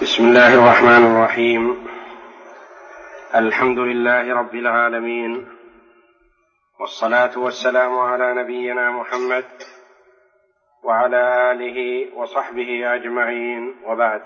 بسم الله الرحمن الرحيم. الحمد لله رب العالمين، والصلاة والسلام على نبينا محمد وعلى آله وصحبه أجمعين، وبعد.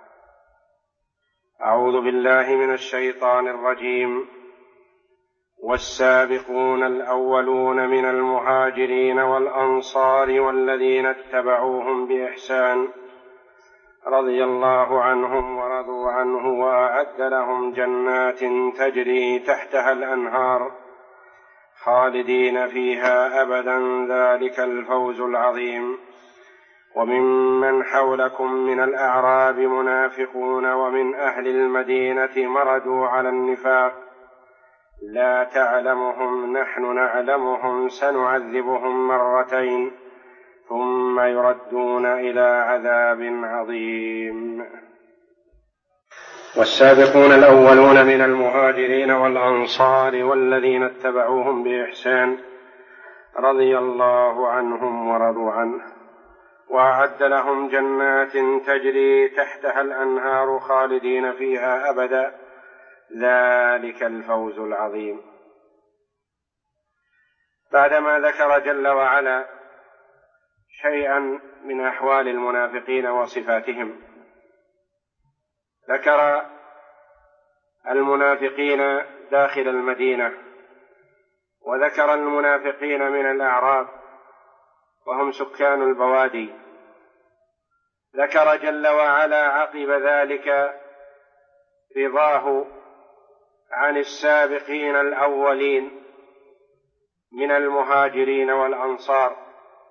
أعوذ بالله من الشيطان الرجيم. والسابقون الأولون من المهاجرين والأنصار والذين اتبعوهم بإحسان رضي الله عنهم ورضوا عنه وأعد لهم جنات تجري تحتها الأنهار خالدين فيها أبدا، ذلك الفوز العظيم. وممن حولكم من الأعراب منافقون ومن أهل المدينة مردوا على النفاق لا تعلمهم نحن نعلمهم سنعذبهم مرتين ثم يردون إلى عذاب عظيم. والسابقون الأولون من المهاجرين والأنصار والذين اتبعوهم بإحسان رضي الله عنهم ورضوا عنه وأعد لهم جنات تجري تحتها الأنهار خالدين فيها أبدا، ذلك الفوز العظيم. بعدما ذكر جل وعلا شيئا من أحوال المنافقين وصفاتهم، ذكر المنافقين داخل المدينة، وذكر المنافقين من الأعراب وهم سكان البوادي. ذكر جل وعلا عقب ذلك رضاه عن السابقين الأولين من المهاجرين والأنصار،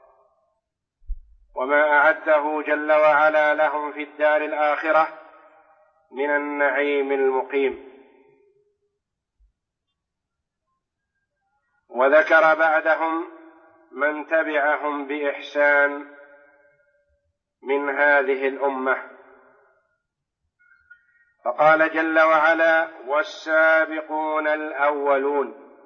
وما أعده جل وعلا لهم في الدار الآخرة من النعيم المقيم. وذكر بعدهم من تبعهم بإحسان من هذه الأمة، فقال جل وعلا: والسابقون الأولون.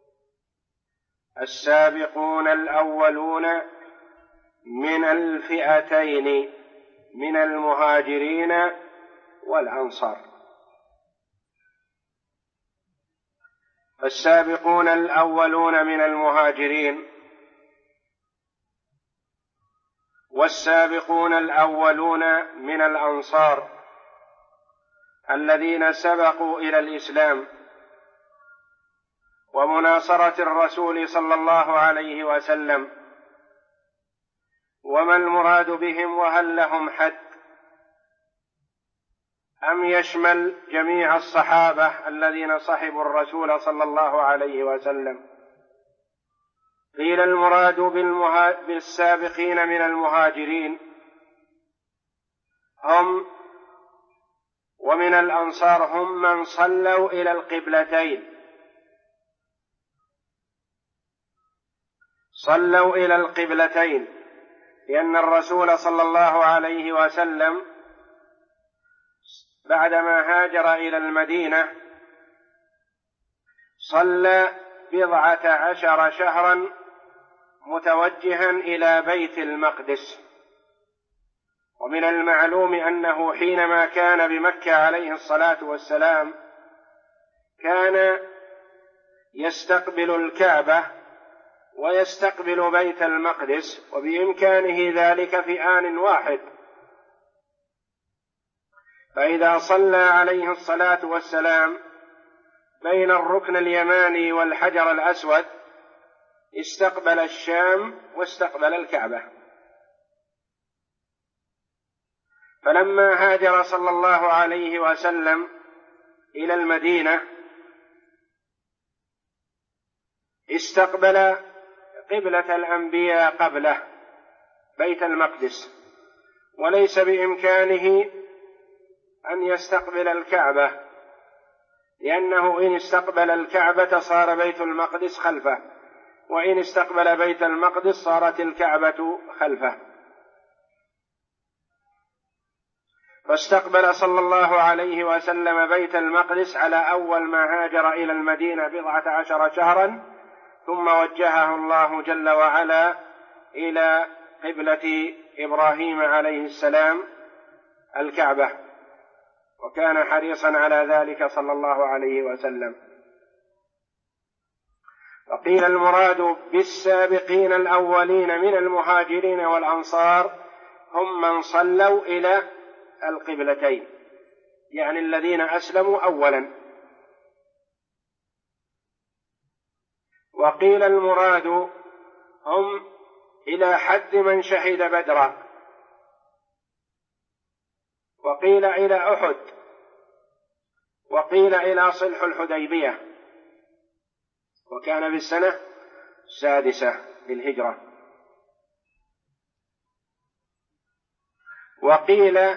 السابقون الأولون من الفئتين من المهاجرين والأنصار. السابقون الأولون من المهاجرين والسابقون الأولون من الأنصار الذين سبقوا إلى الإسلام ومناصرة الرسول صلى الله عليه وسلم. وما المراد بهم وهل لهم حد؟ أم يشمل جميع الصحابة الذين صحبوا الرسول صلى الله عليه وسلم؟ قيل المراد بالسابقين من المهاجرين هم ومن الأنصار هم من صلوا إلى القبلتين، صلوا إلى القبلتين، لأن الرسول صلى الله عليه وسلم بعدما هاجر إلى المدينة صلى 14 شهرا متوجها إلى بيت المقدس. ومن المعلوم أنه حينما كان بمكة عليه الصلاة والسلام كان يستقبل الكعبة ويستقبل بيت المقدس، وبإمكانه ذلك في آن واحد. فإذا صلى عليه الصلاة والسلام بين الركن اليماني والحجر الأسود استقبل الشام واستقبل الكعبة. فلما هاجر صلى الله عليه وسلم إلى المدينة استقبل قبلة الأنبياء قبله بيت المقدس، وليس بإمكانه أن يستقبل الكعبة، لأنه إن استقبل الكعبة صار بيت المقدس خلفه، وإن استقبل بيت المقدس صارت الكعبة خلفه. فاستقبل صلى الله عليه وسلم بيت المقدس على أول ما هاجر إلى المدينة 14 شهرا، ثم وجهه الله جل وعلا إلى قبلة إبراهيم عليه السلام الكعبة. وكان حريصا على ذلك صلى الله عليه وسلم. وقيل المراد بالسابقين الأولين من المهاجرين والأنصار هم من صلوا إلى القبلتين، يعني الذين أسلموا أولا. وقيل المراد هم إلى حد من شهد بدرا، وقيل إلى أحد، وقيل إلى صلح الحديبية، وكان في السنة 6 للهجرة. وقيل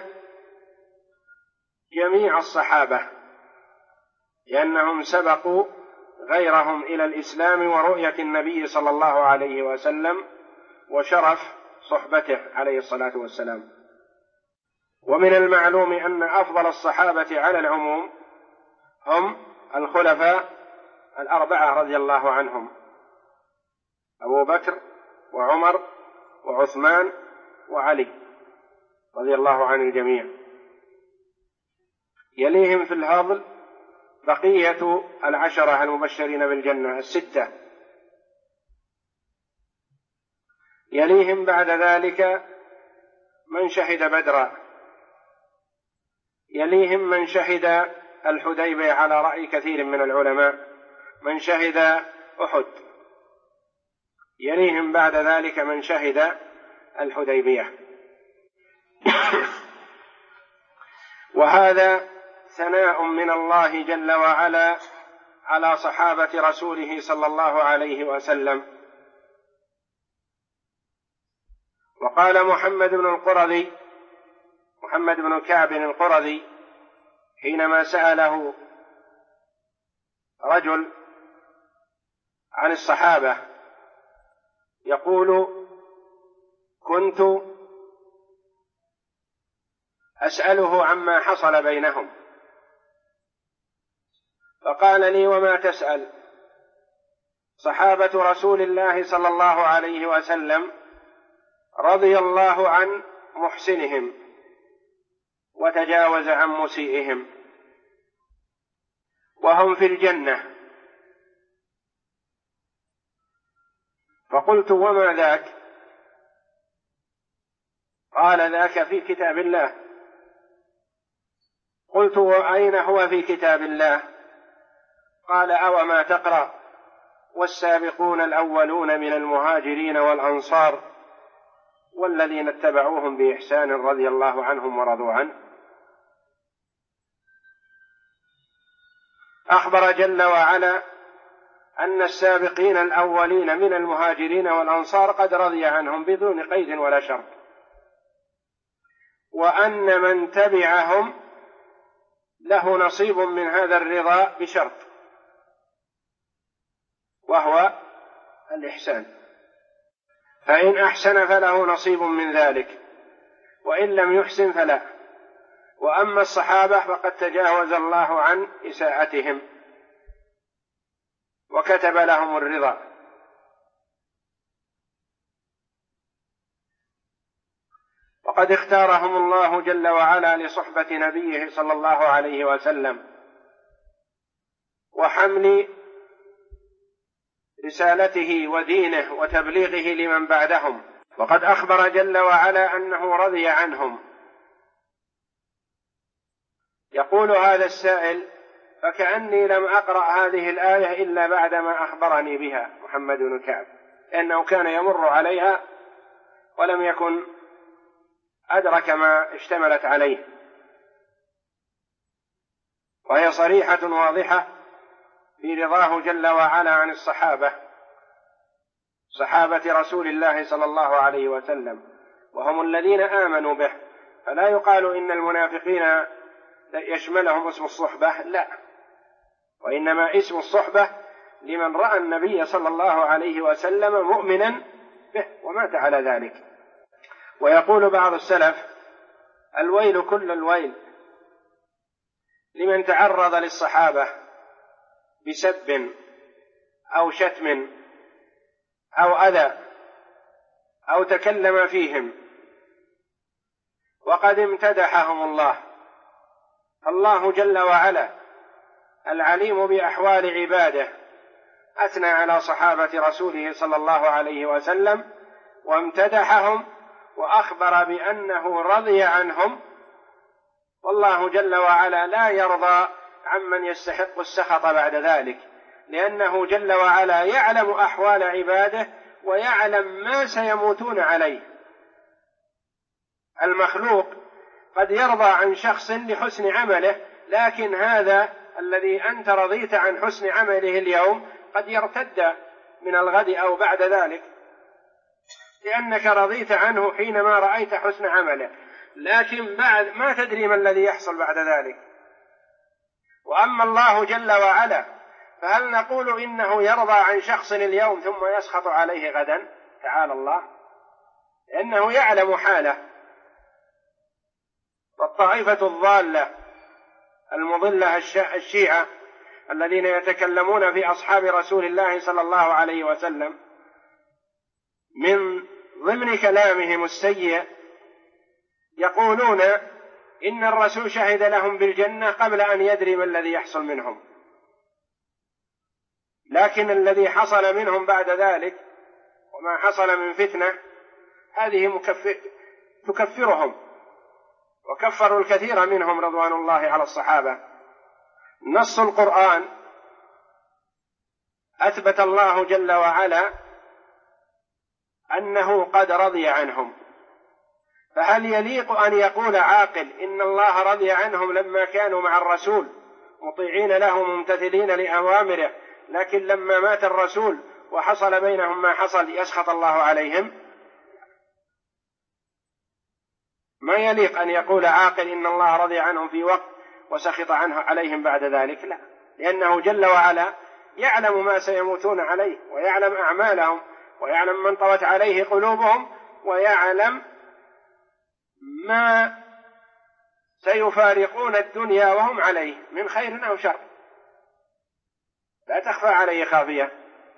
جميع الصحابة، لأنهم سبقوا غيرهم إلى الإسلام ورؤية النبي صلى الله عليه وسلم وشرف صحبته عليه الصلاة والسلام. ومن المعلوم أن أفضل الصحابة على العموم هم الخلفاء 4 رضي الله عنهم: أبو بكر وعمر وعثمان وعلي رضي الله عن الجميع. يليهم في الفضل بقية 10 المبشرين بالجنة 6. يليهم بعد ذلك من شهد بدرا، يليهم من شهد الحديبية على رأي كثير من العلماء، من شهد أحد، يليهم بعد ذلك من شهد الحديبية. وهذا ثناء من الله جل وعلا على صحابة رسوله صلى الله عليه وسلم. وقال محمد بن كعب القرظي حينما سأله رجل عن الصحابة يقول: كنت أسأله عما حصل بينهم، فقال لي: وما تسأل؟ صحابة رسول الله صلى الله عليه وسلم رضي الله عن محسنهم وتجاوز عن مسيئهم، وهم في الجنة. فقلت: وما ذاك؟ قال: ذاك في كتاب الله. قلت: وأين هو في كتاب الله؟ قال: أوما تقرأ: والسابقون الأولون من المهاجرين والأنصار والذين اتبعوهم بإحسان رضي الله عنهم ورضوا عنه. أخبر جل وعلا أن السابقين الأولين من المهاجرين والأنصار قد رضي عنهم بدون قيد ولا شرط، وأن من تبعهم له نصيب من هذا الرضا بشرط، وهو الإحسان، فإن أحسن فله نصيب من ذلك، وإن لم يحسن فلا. وأما الصحابة فقد تجاوز الله عن إساءتهم وكتب لهم الرضا. وقد اختارهم الله جل وعلا لصحبة نبيه صلى الله عليه وسلم وحمل رسالته ودينه وتبليغه لمن بعدهم. وقد أخبر جل وعلا أنه رضي عنهم. يقول هذا السائل: فكأني لم أقرأ هذه الآية إلا بعدما أخبرني بها محمد بن كعب، لأنه كان يمر عليها ولم يكن أدرك ما اشتملت عليه، وهي صريحة واضحة في رضاه جل وعلا عن صحابة رسول الله صلى الله عليه وسلم، وهم الذين آمنوا به. فلا يقال إن المنافقين يشملهم اسم الصحبة، لا، وإنما اسم الصحبة لمن رأى النبي صلى الله عليه وسلم مؤمنا به ومات على ذلك. ويقول بعض السلف: الويل كل الويل لمن تعرض للصحابة بسب أو شتم أو أذى أو تكلم فيهم وقد امتدحهم الله، الله جل وعلا العليم بأحوال عباده أثنى على صحابة رسوله صلى الله عليه وسلم وامتدحهم وأخبر بأنه رضي عنهم، والله جل وعلا لا يرضى عمن يستحق السخط بعد ذلك، لأنه جل وعلا يعلم أحوال عباده ويعلم ما سيموتون عليه. المخلوق قد يرضى عن شخص لحسن عمله، لكن هذا الذي أنت رضيت عن حسن عمله اليوم قد يرتد من الغد أو بعد ذلك، لأنك رضيت عنه حينما رأيت حسن عمله، لكن بعد ما تدري ما الذي يحصل بعد ذلك. وأما الله جل وعلا فهل نقول إنه يرضى عن شخص اليوم ثم يسخط عليه غدا؟ تعالى الله، لأنه يعلم حاله. والطائفة الضالة المضلة الشيعة الذين يتكلمون في أصحاب رسول الله صلى الله عليه وسلم، من ضمن كلامهم السيء يقولون إن الرسول شهد لهم بالجنة قبل أن يدري ما الذي يحصل منهم، لكن الذي حصل منهم بعد ذلك وما حصل من فتنة هذه تكفرهم، وكفروا الكثير منهم رضوان الله على الصحابة. نص القرآن أثبت الله جل وعلا أنه قد رضي عنهم، فهل يليق أن يقول عاقل إن الله رضي عنهم لما كانوا مع الرسول مطيعين له ممتثلين لأوامره، لكن لما مات الرسول وحصل بينهم ما حصل يسخط الله عليهم؟ ما يليق أن يقول عاقل إن الله رضي عنهم في وقت وسخط عليهم بعد ذلك، لا، لأنه جل وعلا يعلم ما سيموتون عليه ويعلم أعمالهم ويعلم من طوت عليه قلوبهم ويعلم ما سيفارقون الدنيا وهم عليه من خير أو شر، لا تخفى عليه خافية.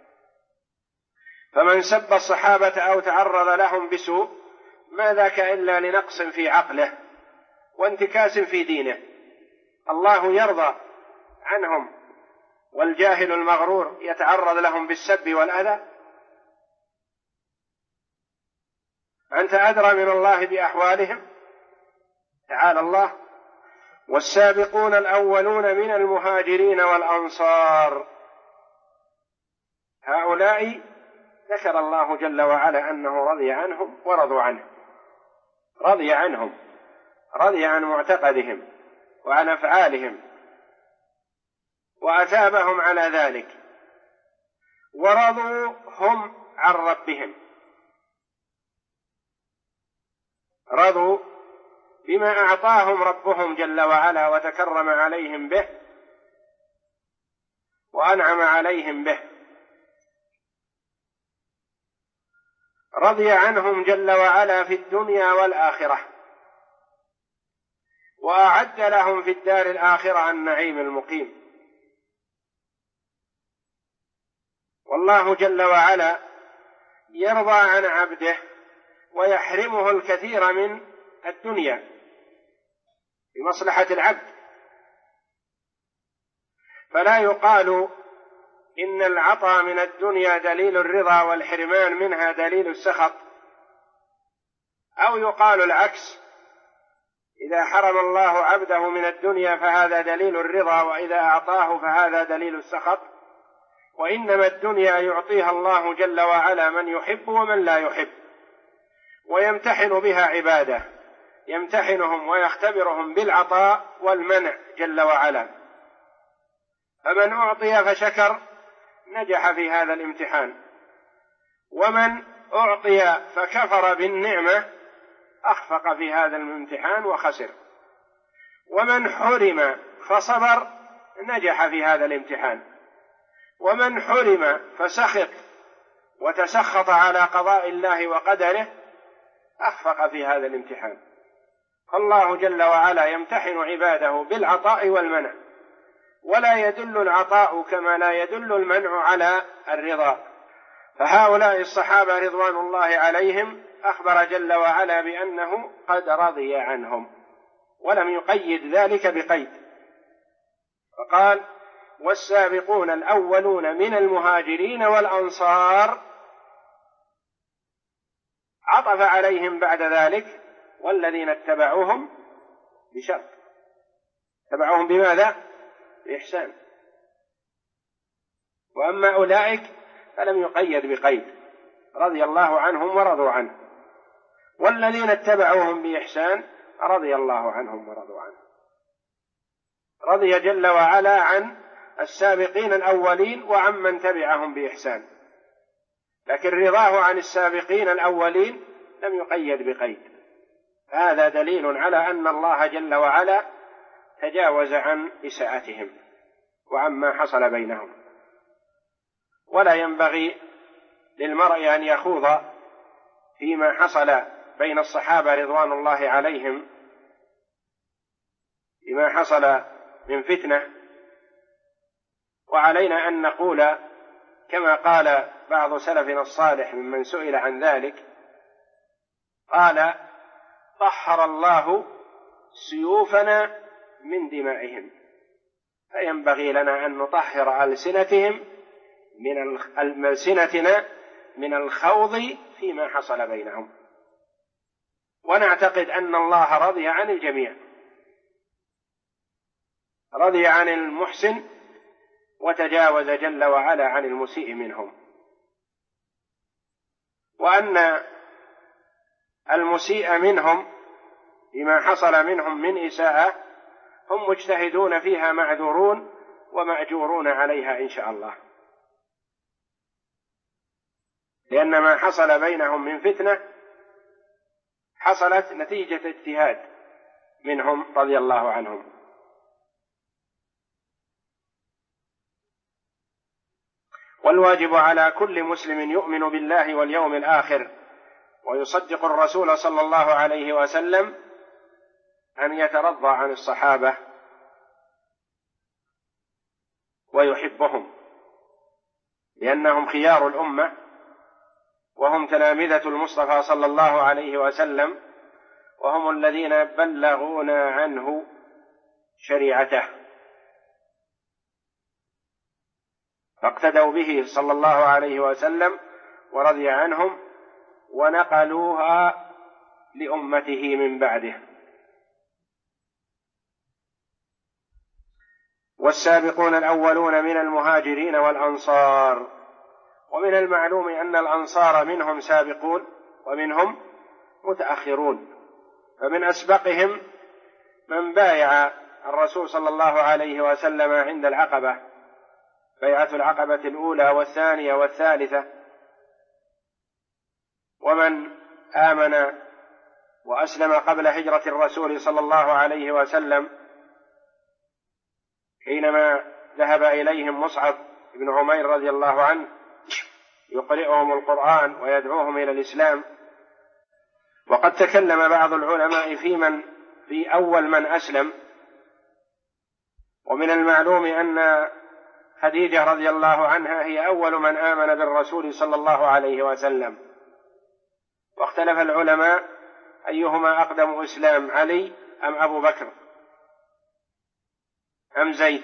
فمن سب الصحابة أو تعرض لهم بسوء ما ذاك إلا لنقص في عقله وانتكاس في دينه. الله يرضى عنهم والجاهل المغرور يتعرض لهم بالسب والأذى؟ أنت أدرى من الله بأحوالهم؟ تعالى الله. والسابقون الأولون من المهاجرين والأنصار، هؤلاء ذكر الله جل وعلا أنه رضي عنهم ورضوا عنه، رضي عنهم، رضي عن معتقدهم وعن أفعالهم وأثابهم على ذلك، ورضوا هم عن ربهم، رضوا بما أعطاهم ربهم جل وعلا وتكرم عليهم به وأنعم عليهم به. رضي عنهم جل وعلا في الدنيا والآخرة، وأعد لهم في الدار الآخرة النعيم المقيم. والله جل وعلا يرضى عن عبده ويحرمه الكثير من الدنيا بمصلحة العبد، فلا يقال إن العطاء من الدنيا دليل الرضا والحرمان منها دليل السخط، أو يقال العكس، إذا حرم الله عبده من الدنيا فهذا دليل الرضا وإذا أعطاه فهذا دليل السخط. وإنما الدنيا يعطيها الله جل وعلا من يحب ومن لا يحب، ويمتحن بها عباده، يمتحنهم ويختبرهم بالعطاء والمنع جل وعلا. فمن أعطي فشكر نجح في هذا الامتحان، ومن أعطي فكفر بالنعمة أخفق في هذا الامتحان وخسر، ومن حرم فصبر نجح في هذا الامتحان، ومن حرم فسخط وتسخط على قضاء الله وقدره أخفق في هذا الامتحان. فالله جل وعلا يمتحن عباده بالعطاء والمنع، ولا يدل العطاء كما لا يدل المنع على الرضا. فهؤلاء الصحابة رضوان الله عليهم أخبر جل وعلا بأنه قد رضي عنهم، ولم يقيد ذلك بقيد، فقال والسابقون الأولون من المهاجرين والأنصار، عطف عليهم بعد ذلك والذين اتبعوهم بشرط. اتبعوهم بماذا؟ بإحسان. وأما أولئك فلم يقيد بقيد، رضي الله عنهم ورضوا عنه، والذين اتبعوهم بإحسان رضي الله عنهم ورضوا عنه. رضي جل وعلا عن السابقين الأولين وعمن تبعهم بإحسان، لكن رضاه عن السابقين الأولين لم يقيد بقيد. هذا دليل على أن الله جل وعلا تجاوز عن إساءتهم وعما حصل بينهم. ولا ينبغي للمرء أن يخوض فيما حصل بين الصحابة رضوان الله عليهم بما حصل من فتنة، وعلينا أن نقول كما قال بعض سلفنا الصالح ممن سئل عن ذلك، قال طهر الله سيوفنا من دمائهم، فينبغي لنا أن نطهر ألسنتنا من الخوض فيما حصل بينهم، ونعتقد أن الله رضي عن الجميع، رضي عن المحسن وتجاوز جل وعلا عن المسيء منهم، وأن المسيء منهم بما حصل منهم من إساءة هم مجتهدون فيها معذورون ومأجورون عليها إن شاء الله، لأن ما حصل بينهم من فتنة حصلت نتيجة اجتهاد منهم رضي الله عنهم. والواجب على كل مسلم يؤمن بالله واليوم الآخر ويصدق الرسول صلى الله عليه وسلم أن يترضى عن الصحابة ويحبهم، لأنهم خيار الأمة وهم تلامذة المصطفى صلى الله عليه وسلم، وهم الذين بلغونا عنه شريعته، فاقتدوا به صلى الله عليه وسلم ورضي عنهم ونقلوها لأمته من بعده. والسابقون الأولون من المهاجرين والأنصار، ومن المعلوم أن الأنصار منهم سابقون ومنهم متأخرون، فمن أسبقهم من بايع الرسول صلى الله عليه وسلم عند العقبة، بيعة العقبة الأولى والثانية والثالثة، ومن آمن وأسلم قبل هجرة الرسول صلى الله عليه وسلم حينما ذهب إليهم مصعب بن عمير رضي الله عنه يقرئهم القرآن ويدعوهم إلى الإسلام. وقد تكلم بعض العلماء في أول من أسلم، ومن المعلوم أن خديجة رضي الله عنها هي أول من آمن بالرسول صلى الله عليه وسلم، واختلف العلماء أيهما أقدم إسلام، علي أم أبو بكر أم زيد.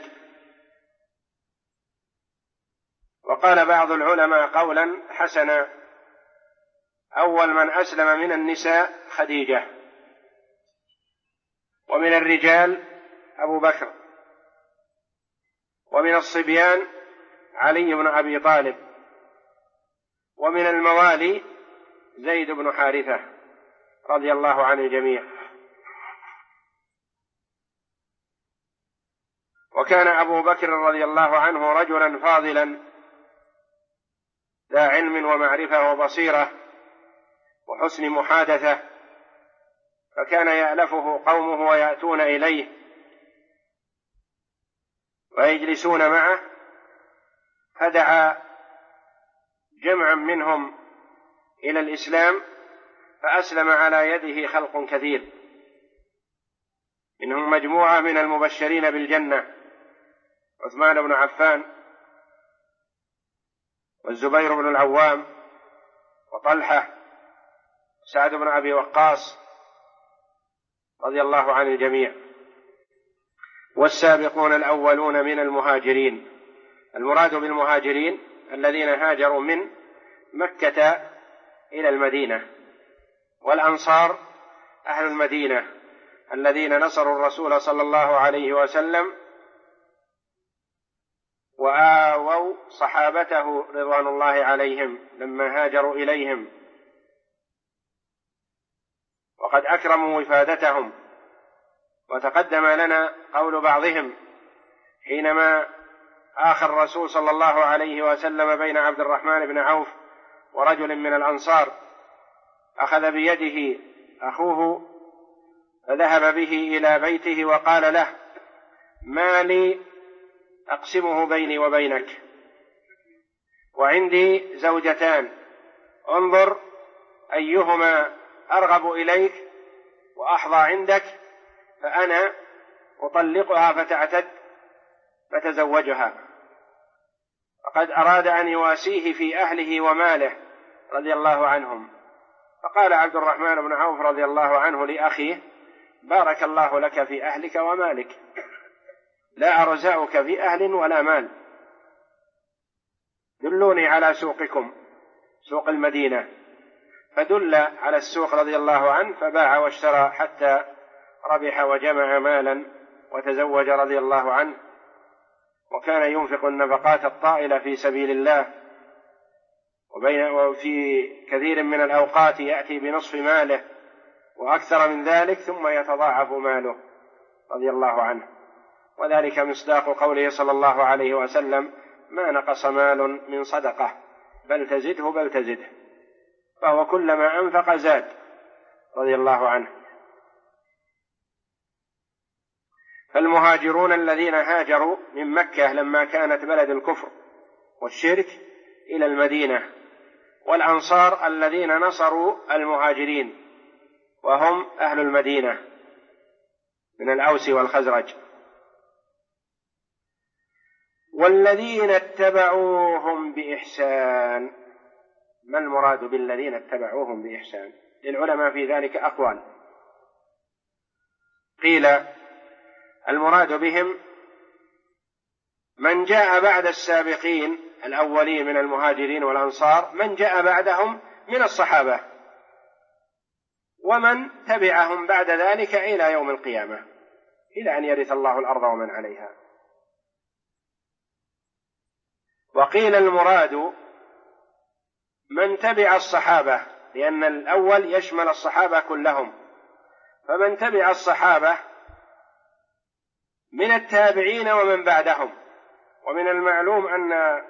وقال بعض العلماء قولا حسنا، أول من أسلم من النساء خديجة، ومن الرجال أبو بكر، ومن الصبيان علي بن أبي طالب، ومن الموالي زيد بن حارثة رضي الله عن الجميع. وكان أبو بكر رضي الله عنه رجلا فاضلا ذا علم ومعرفة وبصيرة وحسن محادثة، فكان يألفه قومه ويأتون إليه ويجلسون معه، فدعا جمعا منهم إلى الإسلام فأسلم على يده خلق كثير، منهم مجموعة من المبشرين بالجنة، عثمان بن عفان والزبير بن العوام وطلحة، سعد بن أبي وقاص، رضي الله عن الجميع. والسابقون الأولون من المهاجرين، المراد بالمهاجرين الذين هاجروا من مكة إلى المدينة، والأنصار أهل المدينة الذين نصروا الرسول صلى الله عليه وسلم وآووا صحابته رضوان الله عليهم لما هاجروا إليهم، وقد أكرموا وفادتهم. وتقدم لنا قول بعضهم حينما آخى الرسول صلى الله عليه وسلم بين عبد الرحمن بن عوف ورجل من الأنصار، أخذ بيده أخوه فذهب به إلى بيته وقال له: ما لي أقسمه بيني وبينك، وعندي زوجتان، انظر أيهما أرغب إليك وأحظى عندك، فأنا أطلقها فتعتد فتزوجها. وقد أراد أن يواسيه في أهله وماله رضي الله عنهم. فقال عبد الرحمن بن عوف رضي الله عنه لأخيه: بارك الله لك في أهلك ومالك، لا أرزعك في أهل ولا مال، دلوني على سوقكم، سوق المدينة. فدل على السوق رضي الله عنه، فباع واشترى حتى ربح وجمع مالا وتزوج رضي الله عنه. وكان ينفق النفقات الطائلة في سبيل الله، وفي كثير من الأوقات يأتي بنصف ماله وأكثر من ذلك، ثم يتضاعف ماله رضي الله عنه. وذلك مصداق قوله صلى الله عليه وسلم: ما نقص مال من صدقة بل تزده بل تزده، فهو كلما أنفق زاد رضي الله عنه. فالمهاجرون الذين هاجروا من مكة لما كانت بلد الكفر والشرك إلى المدينة، والأنصار الذين نصروا المهاجرين وهم أهل المدينة من الأوس والخزرج. والذين اتبعوهم بإحسان، ما المراد بالذين اتبعوهم بإحسان؟ للعلماء في ذلك أقوال. قيل المراد بهم من جاء بعد السابقين الأولين من المهاجرين والأنصار، من جاء بعدهم من الصحابة، ومن تبعهم بعد ذلك إلى يوم القيامة، إلى أن يرث الله الأرض ومن عليها. وقيل المراد من تبع الصحابة، لأن الأول يشمل الصحابة كلهم، فمن تبع الصحابة من التابعين ومن بعدهم. ومن المعلوم أن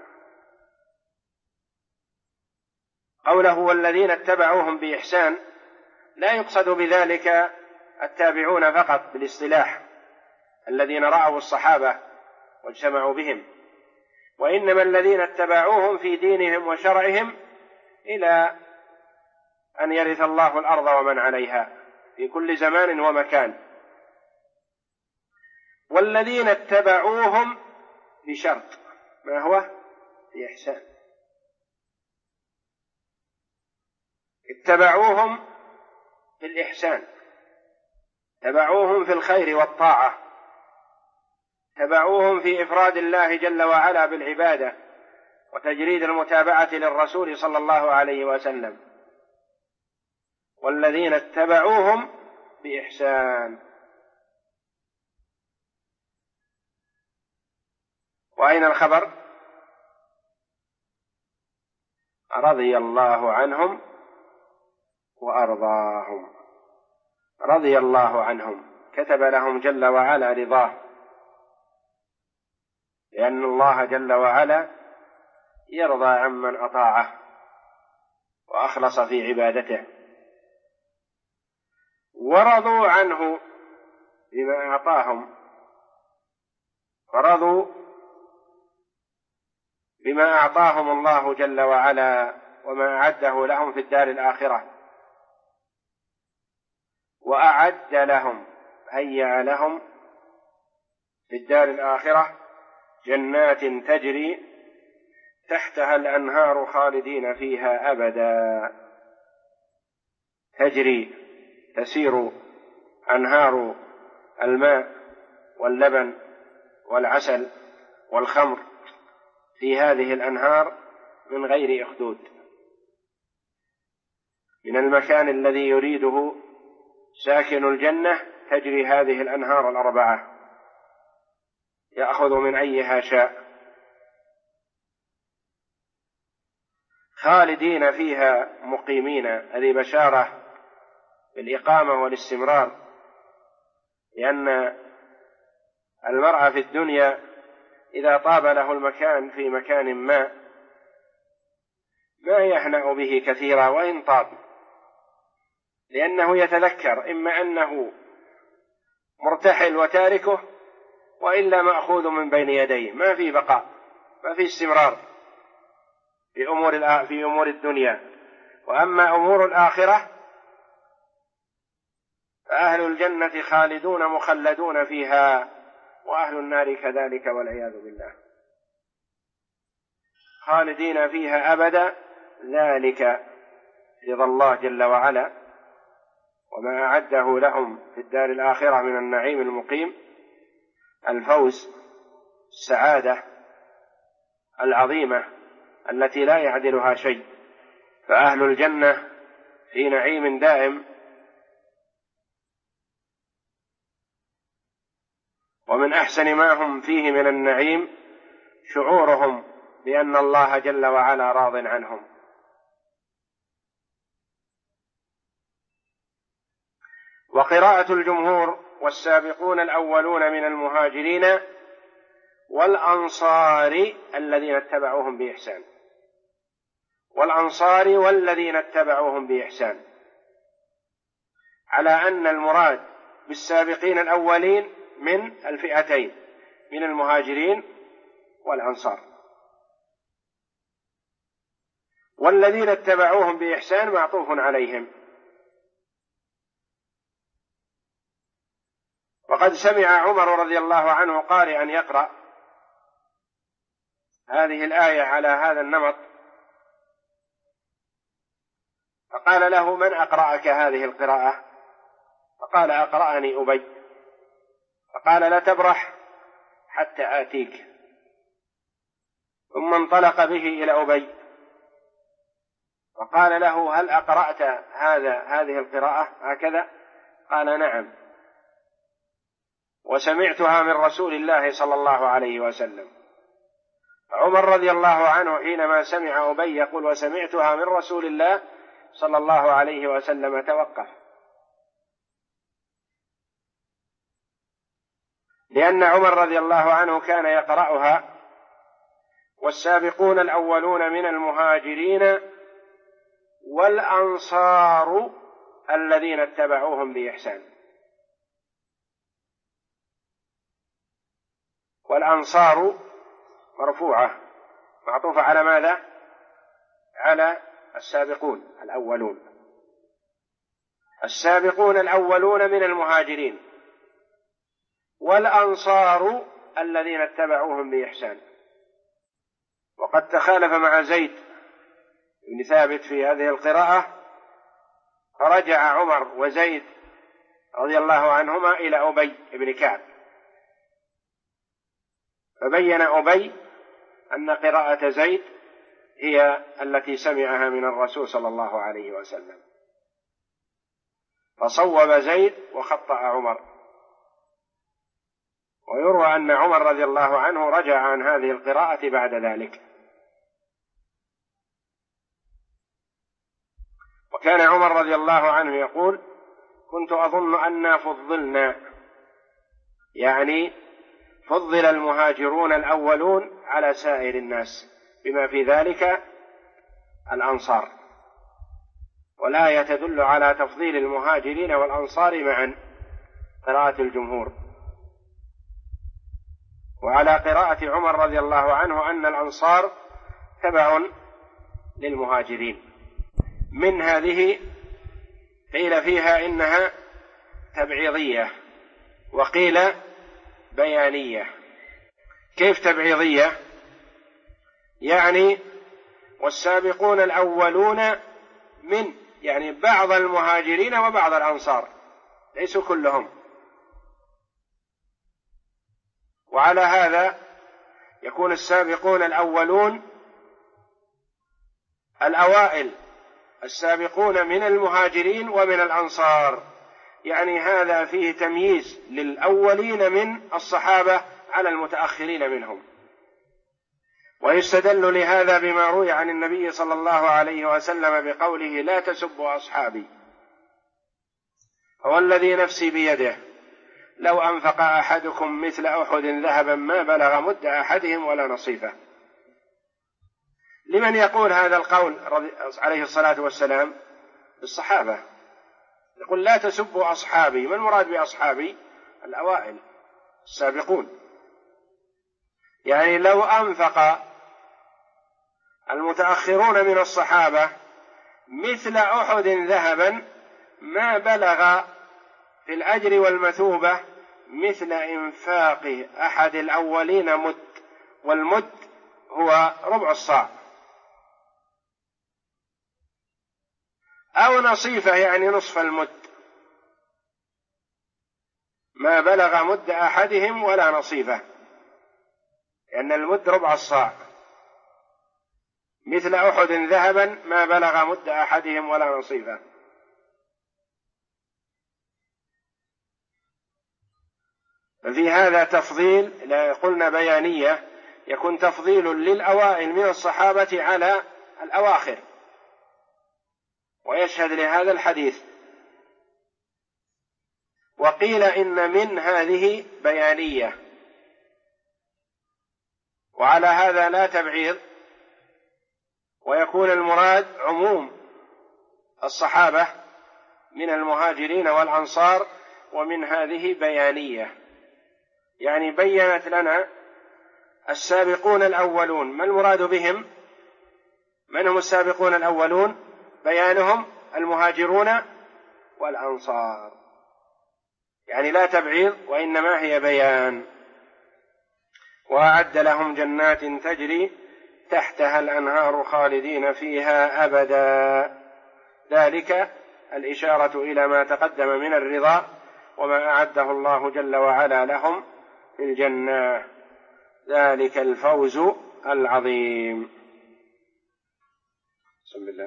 قوله والذين اتبعوهم بإحسان لا يقصد بذلك التابعون فقط بالاصطلاح الذين رأوا الصحابة واجتمعوا بهم، وإنما الذين اتبعوهم في دينهم وشرعهم إلى أن يرث الله الأرض ومن عليها في كل زمان ومكان. والذين اتبعوهم بشرط، ما هو؟ بإحسان. اتبعوهم بالإحسان، تبعوهم في الخير والطاعة، تبعوهم في إفراد الله جل وعلا بالعبادة وتجريد المتابعة للرسول صلى الله عليه وسلم. والذين اتبعوهم بإحسان. وأين الخبر؟ رضي الله عنهم وأرضاهم. رضي الله عنهم، كتب لهم جل وعلا رضاه، لأن الله جل وعلا يرضى عمن أطاعه وأخلص في عبادته. ورضوا عنه بما أعطاهم، فرضوا بما أعطاهم الله جل وعلا وما أعده لهم في الدار الآخرة. وأعد لهم، هيأ لهم في الدار الآخرة جنات تجري تحتها الأنهار خالدين فيها أبدا. تجري، تسير أنهار الماء واللبن والعسل والخمر في هذه الأنهار من غير أخدود، من المكان الذي يريده ساكن الجنة تجري هذه الأنهار الأربعة، يأخذ من أيها شاء، خالدين فيها مقيمين. هذه بشارة بالإقامة والاستمرار، لأن المرء في الدنيا إذا طاب له المكان في مكان ما يهنأ به كثيرا وإن طاب، لأنه يتذكر إما أنه مرتحل وتاركه، وإلا مأخوذ من بين يديه، ما في بقاء، ما في استمرار في أمور الدنيا. وأما أمور الآخرة فأهل الجنة خالدون مخلدون فيها، وأهل النار كذلك والعياذ بالله، خالدين فيها أبدا، ذلك رضا الله جل وعلا وما أعده لهم في الدار الآخرة من النعيم المقيم، الفوز، السعادة العظيمة التي لا يعدلها شيء. فأهل الجنة في نعيم دائم، ومن أحسن ما هم فيه من النعيم شعورهم بأن الله جل وعلا راض عنهم. وقراءة الجمهور: والسابقون الأولون من المهاجرين والأنصار الذين اتبعوهم بإحسان، والأنصار والذين اتبعوهم بإحسان، على أن المراد بالسابقين الأولين من الفئتين، من المهاجرين والأنصار، والذين اتبعوهم بإحسان معطوف عليهم. وقد سمع عمر رضي الله عنه قارئا يقرأ هذه الآية على هذا النمط، فقال له: من أقرأك هذه القراءة؟ فقال: أقرأني أبي. فقال: لا تبرح حتى آتيك. ثم انطلق به إلى أبي فقال له: هل أقرأت هذه القراءة هكذا؟ قال: نعم، وسمعتها من رسول الله صلى الله عليه وسلم. عمر رضي الله عنه حينما سمع أبي يقول: وسمعتها من رسول الله صلى الله عليه وسلم، توقف، لأن عمر رضي الله عنه كان يقرأها: والسابقون الأولون من المهاجرين والأنصار الذين اتبعوهم بإحسان. والأنصار مرفوعة معطوفة على ماذا؟ على السابقون الأولون. السابقون الأولون من المهاجرين والأنصار الذين اتبعوهم بإحسان. وقد تخالف مع زيد بن ثابت في هذه القراءة، فرجع عمر وزيد رضي الله عنهما إلى أبي بن كعب، فبين أبي أن قراءة زيد هي التي سمعها من الرسول صلى الله عليه وسلم، فصوب زيد وخطأ عمر. ويروى أن عمر رضي الله عنه رجع عن هذه القراءة بعد ذلك. وكان عمر رضي الله عنه يقول: كنت أظن أننا فضلنا، يعني فضل المهاجرون الأولون على سائر الناس، بما في ذلك الأنصار. والآية تدل على تفضيل المهاجرين والأنصار معا، قراءة الجمهور. وعلى قراءة عمر رضي الله عنه أن الأنصار تبع للمهاجرين. من هذه قيل فيها إنها تبعيضية، وقيل بيانية. كيف تبعيضية؟ يعني والسابقون الأولون من، يعني بعض المهاجرين وبعض الأنصار، ليسوا كلهم. وعلى هذا يكون السابقون الأولون الأوائل، السابقون من المهاجرين ومن الأنصار، يعني هذا فيه تمييز للأولين من الصحابة على المتأخرين منهم. ويستدل لهذا بما روي عن النبي صلى الله عليه وسلم بقوله: لا تسبوا أصحابي، هو الذي نفسي بيده لو أنفق أحدكم مثل أحد ذهبا ما بلغ مد أحدهم ولا نصيفه. لمن يقول هذا القول عليه الصلاة والسلام؟ الصحابة. يقول: لا تسبوا أصحابي. ما المراد بأصحابي؟ الأوائل السابقون. يعني لو أنفق المتأخرون من الصحابة مثل أحد ذهبا ما بلغ في الأجر والمثوبة مثل إنفاق أحد الأولين مد، والمد هو ربع الصاع، أو نصيفه يعني نصف المد، ما بلغ مد أحدهم ولا نصيفه، لأن المد ربع الصاع. مثل أحد ذهبا ما بلغ مد أحدهم ولا نصيفه. ففي هذا تفضيل، قلنا بيانية، يكون تفضيل للأوائل من الصحابة على الأواخر، ويشهد لهذا الحديث. وقيل إن من هذه بيانية، وعلى هذا لا تبعيض، ويكون المراد عموم الصحابة من المهاجرين والأنصار، ومن هذه بيانية، يعني بينت لنا السابقون الأولون. ما المراد بهم؟ من هم السابقون الأولون؟ بيانهم المهاجرون والأنصار، يعني لا تبعيض وإنما هي بيان. وأعد لهم جنات تجري تحتها الأنهار خالدين فيها أبدا، ذلك الإشارة إلى ما تقدم من الرضا وما أعده الله جل وعلا لهم في الجنة، ذلك الفوز العظيم. بسم الله.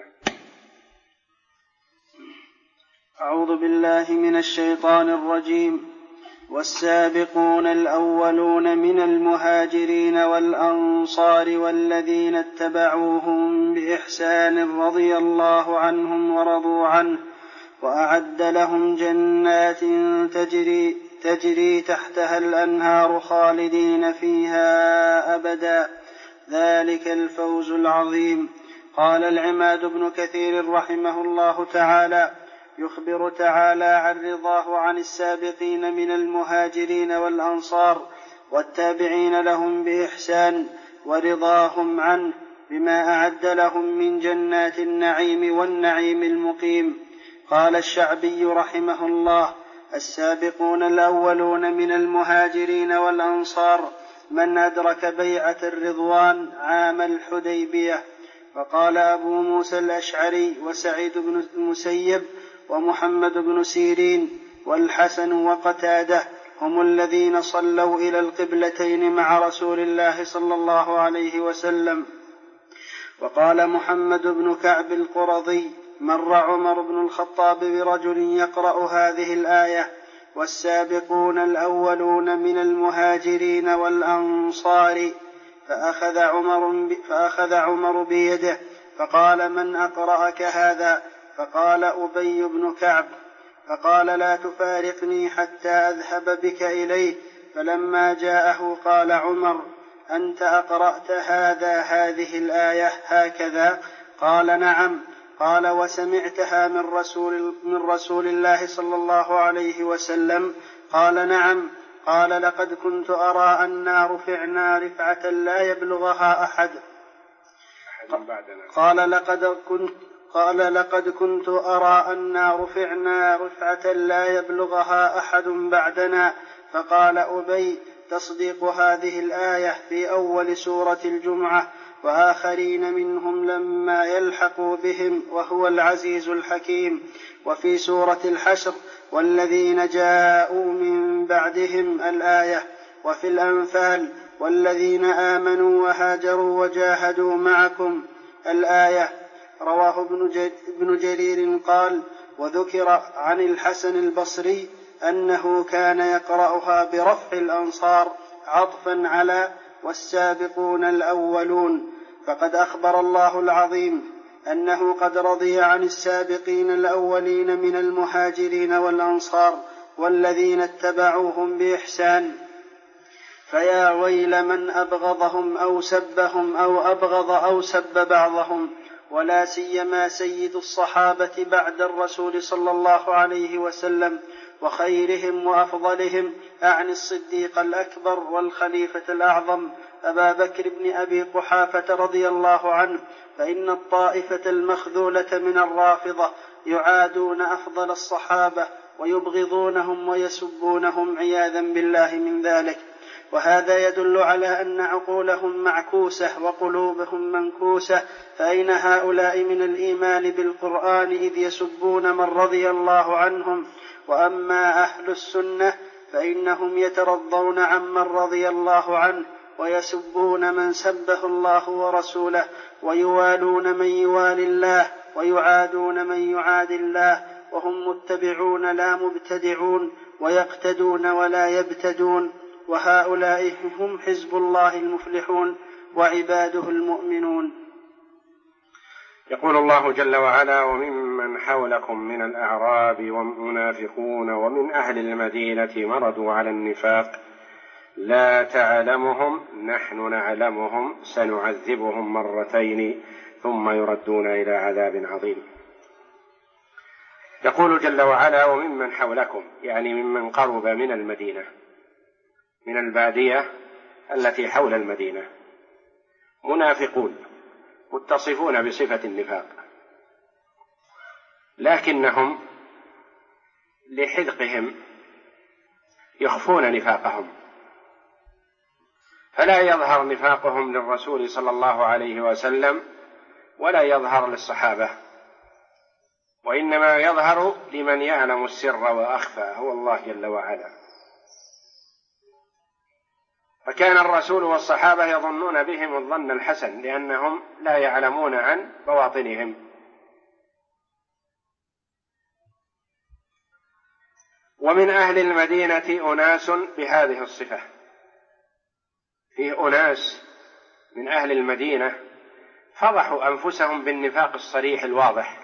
أعوذ بالله من الشيطان الرجيم. والسابقون الأولون من المهاجرين والأنصار والذين اتبعوهم بإحسان رضي الله عنهم ورضوا عنه، وأعد لهم جنات تجري تحتها الأنهار خالدين فيها أبدا، ذلك الفوز العظيم. قال العماد بن كثير رحمه الله تعالى: يخبر تعالى عن رضاه عن السابقين من المهاجرين والأنصار والتابعين لهم بإحسان، ورضاهم عنه بما أعد لهم من جنات النعيم والنعيم المقيم. قال الشعبي رحمه الله: السابقون الأولون من المهاجرين والأنصار من أدرك بيعة الرضوان عام الحديبية. وقال أبو موسى الأشعري وسعيد بن المسيب ومحمد بن سيرين والحسن وقتاده هم الذين صلوا إلى القبلتين مع رسول الله صلى الله عليه وسلم. وقال محمد بن كعب القرظي: مر عمر بن الخطاب برجل يقرأ هذه الآية: والسابقون الأولون من المهاجرين والأنصار، فأخذ عمر بيده فقال: من أقرأك هذا؟ فقال: أبي بن كعب. فقال: لا تفارقني حتى أذهب بك إليه. فلما جاءه قال عمر: أنت أقرأت هذه الآية هكذا؟ قال: نعم. قال: وسمعتها من رسول الله صلى الله عليه وسلم؟ قال: نعم. قال: لقد كنت أرى أنا رفعنا رفعة لا يبلغها أحد. قال: لقد كنت أرى أنا رفعنا رفعة لا يبلغها أحد بعدنا. فقال أبي: تصديق هذه الآية في أول سورة الجمعة، وآخرين منهم لما يلحقوا بهم وهو العزيز الحكيم، وفي سورة الحشر والذين جاءوا من بعدهم الآية، وفي الأنفال والذين آمنوا وهاجروا وجاهدوا معكم الآية. رواه ابن جرير قال: وذكر عن الحسن البصري أنه كان يقرأها برفع الأنصار عطفا على والسابقون الأولون، فقد أخبر الله العظيم أنه قد رضي عن السابقين الأولين من المهاجرين والأنصار والذين اتبعوهم بإحسان، فيا ويل من أبغضهم أو سبهم أو أبغض أو سب بعضهم، ولا سيما سيد الصحابة بعد الرسول صلى الله عليه وسلم وخيرهم وأفضلهم، أعني الصديق الأكبر والخليفة الأعظم أبا بكر بن أبي قحافة رضي الله عنه، فإن الطائفة المخذولة من الرافضة يعادون أفضل الصحابة ويبغضونهم ويسبونهم عياذا بالله من ذلك. وهذا يدل على أن عقولهم معكوسة وقلوبهم منكوسة، فأين هؤلاء من الإيمان بالقرآن إذ يسبون من رضي الله عنهم؟ وأما أهل السنة فإنهم يترضون عمن رضي الله عنه ويسبون من سبه الله ورسوله، ويوالون من يوالي الله ويعادون من يعادي الله، وهم متبعون لا مبتدعون، ويقتدون ولا يبتدون، وهؤلاء هم حزب الله المفلحون وعباده المؤمنون. يقول الله جل وعلا: وممن حولكم من الأعراب والمنافقون ومن أهل المدينة مرضوا على النفاق لا تعلمهم نحن نعلمهم سنعذبهم مرتين ثم يردون إلى عذاب عظيم. يقول جل وعلا: وممن حولكم، يعني ممن قرب من المدينة، من البادية التي حول المدينة، منافقون متصفون بصفة النفاق، لكنهم لحذقهم يخفون نفاقهم، فلا يظهر نفاقهم للرسول صلى الله عليه وسلم ولا يظهر للصحابة، وإنما يظهر لمن يعلم السر وأخفى، هو الله جل وعلا. فكان الرسول والصحابة يظنون بهم الظن الحسن لأنهم لا يعلمون عن بواطنهم. ومن أهل المدينة أناس بهذه الصفة، فيه أناس من أهل المدينة فضحوا أنفسهم بالنفاق الصريح الواضح،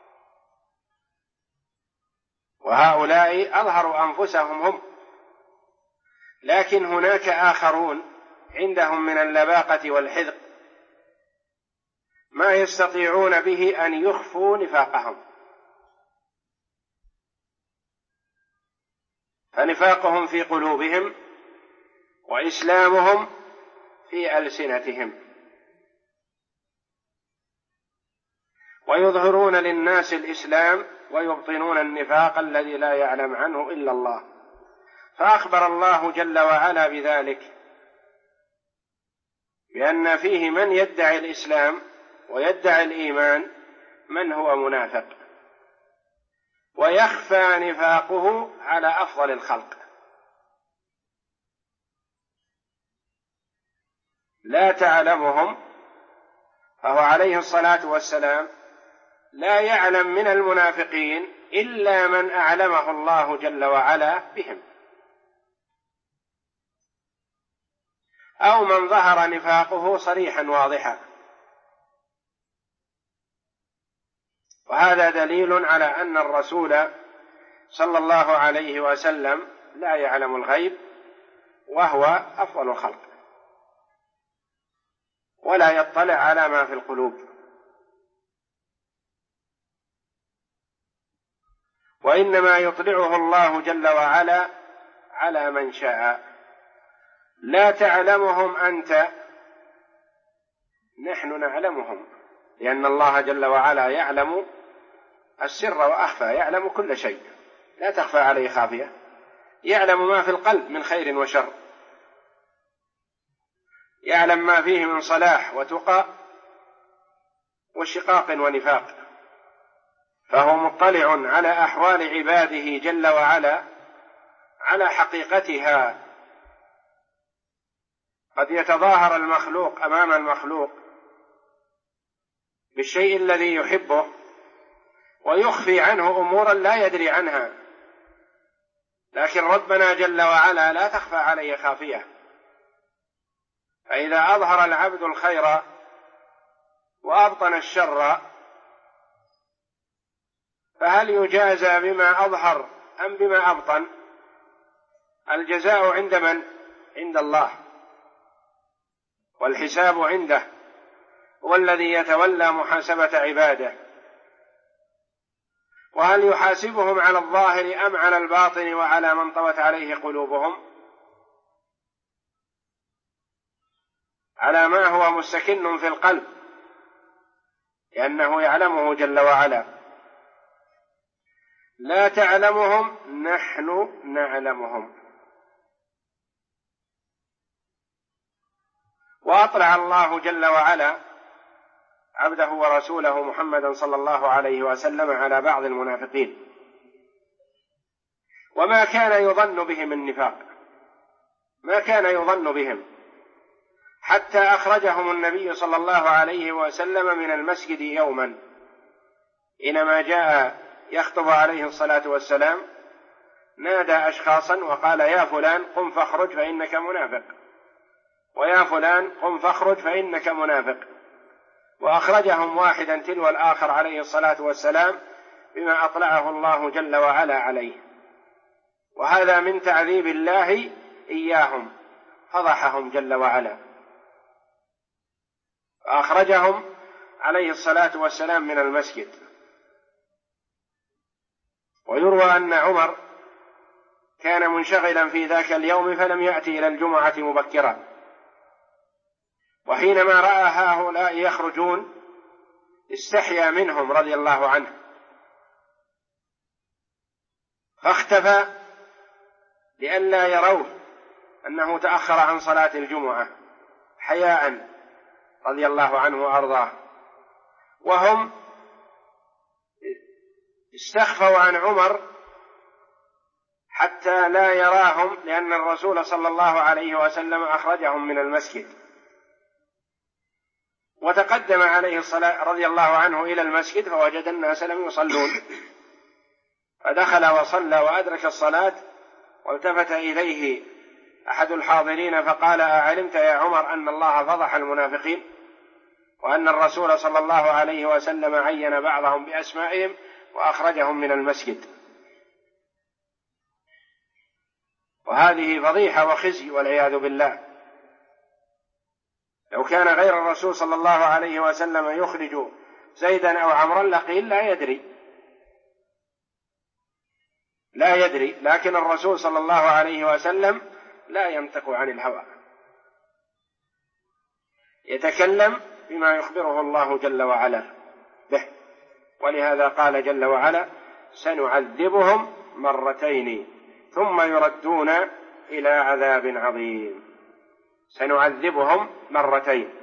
وهؤلاء أظهروا أنفسهم هم، لكن هناك آخرون عندهم من اللباقة والحذق ما يستطيعون به أن يخفوا نفاقهم، فنفاقهم في قلوبهم وإسلامهم في ألسنتهم، ويظهرون للناس الإسلام ويبطنون النفاق الذي لا يعلم عنه إلا الله. فأخبر الله جل وعلا بذلك، بأن فيه من يدعي الإسلام ويدعي الإيمان من هو منافق، ويخفى نفاقه على أفضل الخلق، لا تعلمهم، فهو عليه الصلاة والسلام لا يعلم من المنافقين إلا من أعلمه الله جل وعلا بهم، أو من ظهر نفاقه صريحا واضحا. وهذا دليل على أن الرسول صلى الله عليه وسلم لا يعلم الغيب، وهو أفضل الخلق، ولا يطلع على ما في القلوب، وإنما يطلعه الله جل وعلا على من شاء. لا تعلمهم أنت، نحن نعلمهم، لأن الله جل وعلا يعلم السر وأخفى، يعلم كل شيء، لا تخفى عليه خافية، يعلم ما في القلب من خير وشر، يعلم ما فيه من صلاح وتقى وشقاق ونفاق، فهو مطلع على أحوال عباده جل وعلا على حقيقتها. قد يتظاهر المخلوق أمام المخلوق بالشيء الذي يحبه ويخفي عنه أمورا لا يدري عنها، لكن ربنا جل وعلا لا تخفى عليه خافية. فإذا أظهر العبد الخير وأبطن الشر فهل يجازى بما أظهر أم بما أبطن؟ الجزاء عند من؟ عند الله، والحساب عنده، هو الذي يتولى محاسبة عباده. وهل يحاسبهم على الظاهر أم على الباطن وعلى من طوت عليه قلوبهم؟ على ما هو مستكن في القلب، لأنه يعلمه جل وعلا. لا تعلمهم نحن نعلمهم. وأطلع الله جل وعلا عبده ورسوله محمدا صلى الله عليه وسلم على بعض المنافقين وما كان يظن بهم النفاق، ما كان يظن بهم، حتى أخرجهم النبي صلى الله عليه وسلم من المسجد يوما حينما جاء يخطب عليه الصلاة والسلام، نادى أشخاصا وقال: يا فلان قم فاخرج فإنك منافق، ويا فلان قم فاخرج فإنك منافق، وأخرجهم واحدا تلو الآخر عليه الصلاة والسلام بما أطلعه الله جل وعلا عليه. وهذا من تعذيب الله إياهم، فضحهم جل وعلا، فأخرجهم عليه الصلاة والسلام من المسجد. ويروى أن عمر كان منشغلا في ذاك اليوم فلم يأتي إلى الجمعة مبكرا، وحينما رأى هؤلاء يخرجون استحيا منهم رضي الله عنه فاختفى لئلا يروه أنه تأخر عن صلاة الجمعة حياء رضي الله عنه وأرضاه. وهم استخفوا عن عمر حتى لا يراهم، لأن الرسول صلى الله عليه وسلم أخرجهم من المسجد. وتقدم عليه الصلاة رضي الله عنه إلى المسجد فوجد الناس لم يصلون، فدخل وصلى وأدرك الصلاة، والتفت إليه أحد الحاضرين فقال: أعلمت يا عمر أن الله فضح المنافقين، وأن الرسول صلى الله عليه وسلم عين بعضهم بأسمائهم وأخرجهم من المسجد؟ وهذه فضيحة وخزي والعياذ بالله. لو كان غير الرسول صلى الله عليه وسلم يخرج زيدا أو عمرا لقيل لا يدري، لكن الرسول صلى الله عليه وسلم لا ينطق عن الهوى، يتكلم بما يخبره الله جل وعلا به. ولهذا قال جل وعلا: سنعذبهم مرتين ثم يردون إلى عذاب عظيم. سنعذبهم مرتين،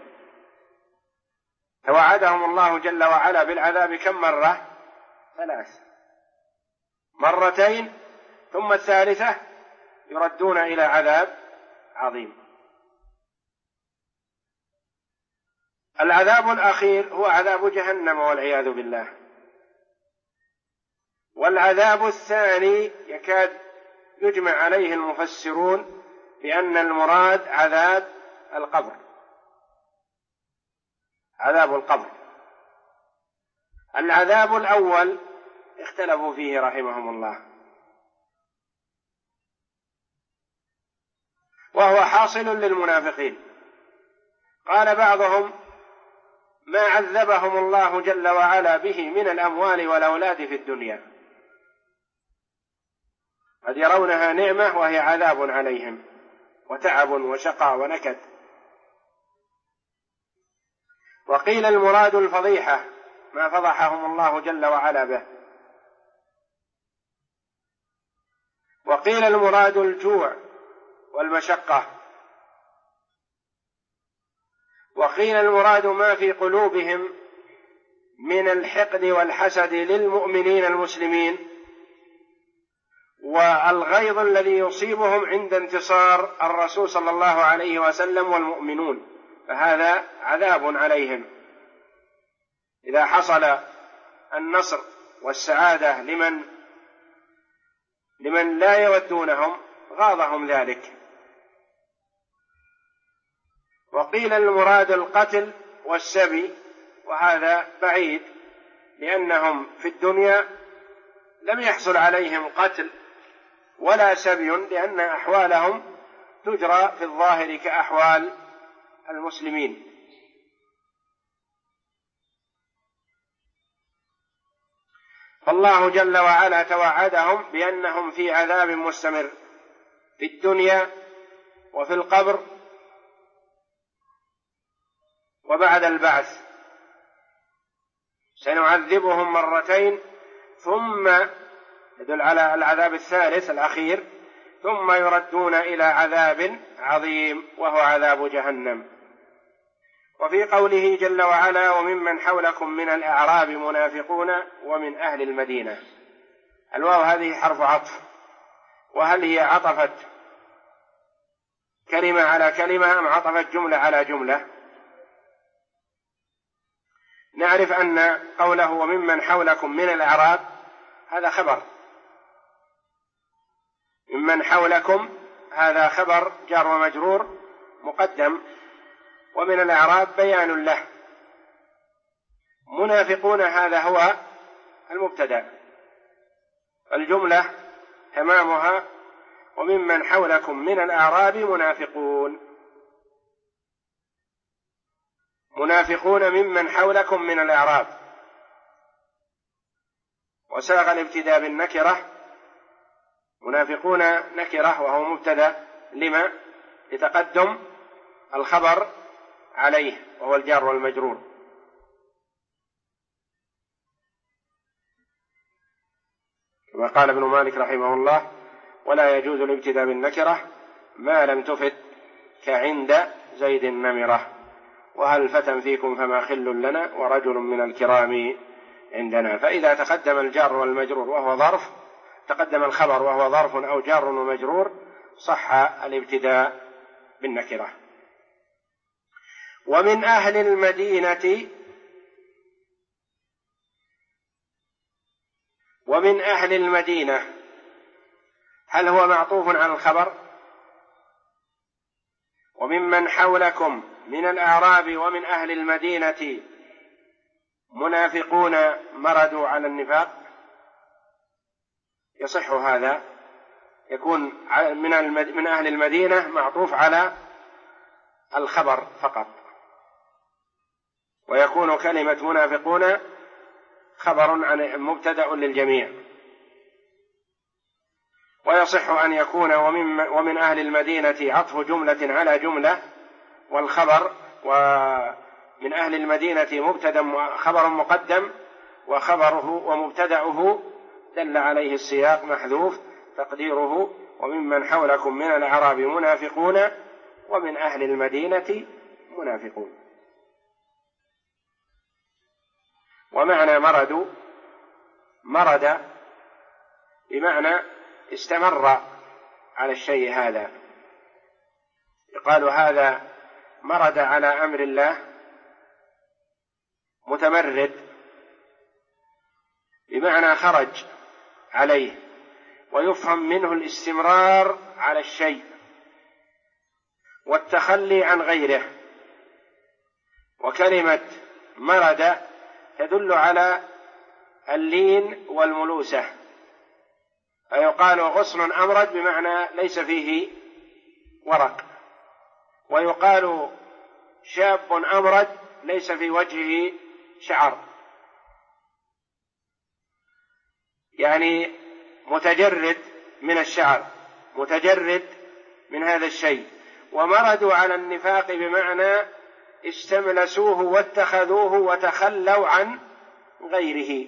توعدهم الله جل وعلا بالعذاب كم مرة؟ 3 مرتين، ثم الثالثة يردون إلى عذاب عظيم. العذاب الأخير هو عذاب جهنم والعياذ بالله. والعذاب الثاني يكاد يجمع عليه المفسرون بأن المراد عذاب القبر، عذاب القبر. العذاب الأول اختلفوا فيه رحمهم الله، وهو حاصل للمنافقين. قال بعضهم: ما عذبهم الله جل وعلا به من الأموال والأولاد في الدنيا، قد يرونها نعمة وهي عذاب عليهم وتعب وشقاء ونكد. وقيل المراد الفضيحة، ما فضحهم الله جل وعلا به. وقيل المراد الجوع والمشقة. وقيل المراد ما في قلوبهم من الحقد والحسد للمؤمنين المسلمين، والغيظ الذي يصيبهم عند انتصار الرسول صلى الله عليه وسلم والمؤمنون، فهذا عذاب عليهم. إذا حصل النصر والسعادة لمن لا يودونهم غاضهم ذلك. وقيل المراد القتل والسبي، وهذا بعيد، لأنهم في الدنيا لم يحصل عليهم قتل ولا سبي، لأن أحوالهم تجرى في الظاهر كأحوال المسلمين. فالله جل وعلا توعدهم بأنهم في عذاب مستمر في الدنيا وفي القبر وبعد البعث، سنعذبهم مرتين، ثم يدل على العذاب الثالث الأخير، ثم يردون إلى عذاب عظيم وهو عذاب جهنم. وفي قوله جل وعلا وممن حولكم من الأعراب منافقون ومن أهل المدينة، الواو هذه حرف عطف، وهل هي عطفت كلمة على كلمة أم عطفت جملة على جملة؟ نعرف أن قوله وممن حولكم من الأعراب هذا خبر، ممن حولكم هذا خبر جار ومجرور مقدم، ومن الأعراب بيان له. منافقون هذا هو المبتدأ، الجملة تمامها وممن حولكم من الأعراب منافقون، منافقون ممن حولكم من الأعراب، وساق الابتداء بالنكرة، منافقون نكرة وهو مبتدأ لما؟ لتقدم الخبر عليه وهو الجار والمجرور. كما قال ابن مالك رحمه الله ولا يجوز الابتداء بالنكرة ما لم تفد كعند زيد النمرة، وهل فتى فيكم فما خل لنا ورجل من الكرام عندنا. فإذا تقدم الجار والمجرور وهو ظرف، تقدم الخبر وهو ظرف أو جار ومجرور، صح الابتداء بالنكرة. ومن أهل المدينة، ومن أهل المدينة هل هو معطوف على الخبر؟ وممن حولكم من الأعراب ومن أهل المدينة منافقون مردوا على النفاق، يصح هذا، يكون من أهل المدينة معطوف على الخبر فقط، ويكون كلمة منافقون خبر عن مبتدأ للجميع. ويصح أن يكون ومن أهل المدينة عطف جملة على جملة، والخبر ومن أهل المدينة مبتدأ خبر مقدم، وخبره ومبتدأه دل عليه السياق محذوف تقديره وممن حولكم من الأعراب منافقون ومن أهل المدينة منافقون. ومعنى مرد بمعنى استمر على الشيء هذا، يقال هذا مرد على أمر الله، متمرد بمعنى خرج عليه، ويفهم منه الاستمرار على الشيء والتخلي عن غيره. وكلمة مرد تدل على اللين والملوسة، فيقال غصن أمرد بمعنى ليس فيه ورق، ويقال شاب أمرد ليس في وجهه شعر، يعني متجرد من الشعر، متجرد من هذا الشيء. ومردوا على النفاق بمعنى استملسوه واتخذوه وتخلوا عن غيره،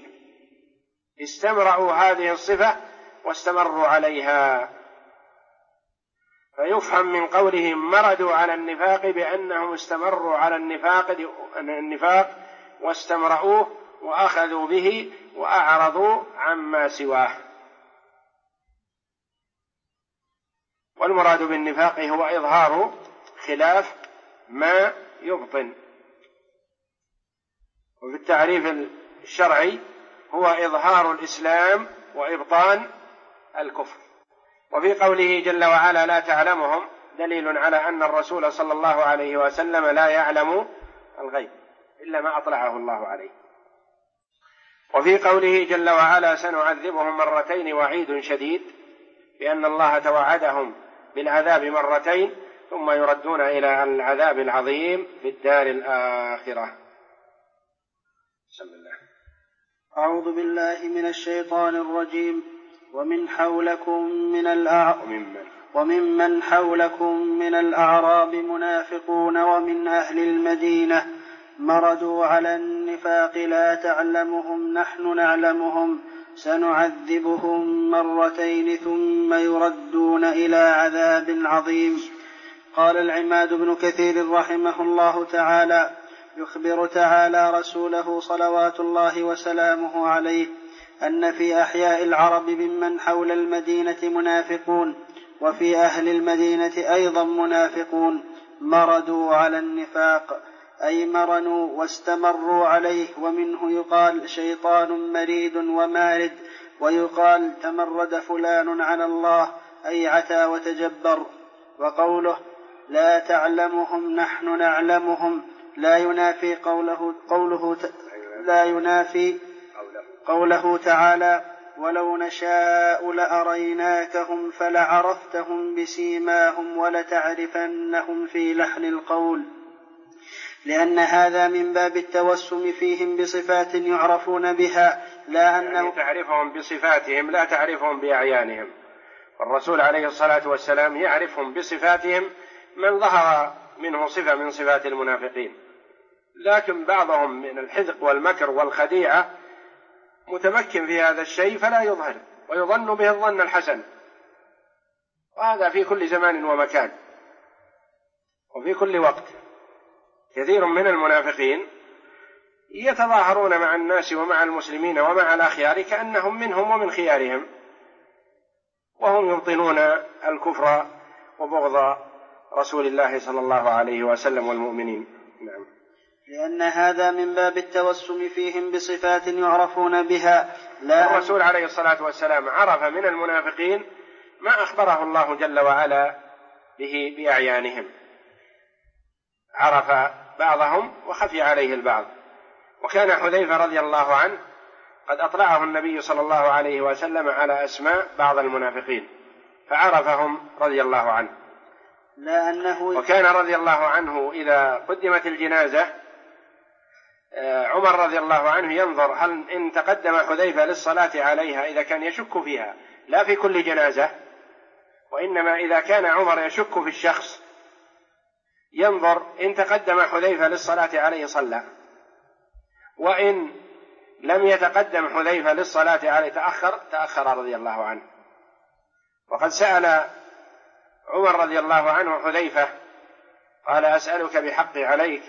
استمرأوا هذه الصفة واستمروا عليها. فيفهم من قولهم مردوا على النفاق بأنهم استمروا على النفاق واستمرؤوه وأخذوا به وأعرضوا عما سواه. والمراد بالنفاق هو إظهار خلاف ما يبطن، وفي التعريف الشرعي هو إظهار الإسلام وإبطان الكفر. وفي قوله جل وعلا لا تعلمهم دليل على أن الرسول صلى الله عليه وسلم لا يعلم الغيب إلا ما أطلعه الله عليه. وفي قوله جل وعلا سنعذبهم مرتين وعيد شديد، لأن الله توعدهم بالعذاب مرتين ثم يردون إلى العذاب العظيم في الدار الآخرة. بسم الله. أعوذ بالله من الشيطان الرجيم. وممن حولكم من الأعراب منافقون ومن أهل المدينة مردوا على النفاق لا تعلمهم نحن نعلمهم سنعذبهم مرتين ثم يردون إلى عذاب عظيم. قال العماد بن كثير رحمه الله تعالى: يخبر تعالى رسوله صلوات الله وسلامه عليه أن في أحياء العرب ممن حول المدينة منافقون، وفي أهل المدينة أيضا منافقون مردوا على النفاق، أي مرنوا واستمروا عليه. ومنه يقال شيطان مريد ومارد، ويقال تمرد فلان على الله، أي عتى وتجبر. وقوله لا تعلمهم نحن نعلمهم لا ينافي قوله تعالى ولو نشاء لأريناكهم فلعرفتهم بسيماهم ولتعرفنهم في لحن القول، لأن هذا من باب التوسم فيهم بصفات يعرفون بها، لا أنه يعني تعرفهم بصفاتهم لا تعرفهم بأعيانهم. الرسول عليه الصلاة والسلام يعرفهم بصفاتهم من ظهر منه صفة من صفات المنافقين، لكن بعضهم من الحذق والمكر والخديعة متمكن في هذا الشيء فلا يظهر، ويظن به الظن الحسن، وهذا في كل زمان ومكان وفي كل وقت. كثير من المنافقين يتظاهرون مع الناس ومع المسلمين ومع الأخيار كأنهم منهم ومن خيارهم، وهم يبطنون الكفر وبغض رسول الله صلى الله عليه وسلم والمؤمنين. نعم. لأن هذا من باب التوسم فيهم بصفات يعرفون بها، لا الرسول عليه الصلاة والسلام عرف من المنافقين ما أخبره الله جل وعلا به بأعيانهم، عرف بعضهم وخفي عليه البعض. وكان حذيفة رضي الله عنه قد أطلعه النبي صلى الله عليه وسلم على أسماء بعض المنافقين فعرفهم رضي الله عنه. وكان رضي الله عنه إذا قدمت الجنازة عمر رضي الله عنه ينظر هل إن تقدم حذيفة للصلاة عليها إذا كان يشك فيها، لا في كل جنازة، وإنما إذا كان عمر يشك في الشخص ينظر إن تقدم حذيفة للصلاة عليه صلى، وإن لم يتقدم حذيفة للصلاة عليه تأخر رضي الله عنه. وقد سأل عمر رضي الله عنه حذيفة قال أسألك بحقي عليك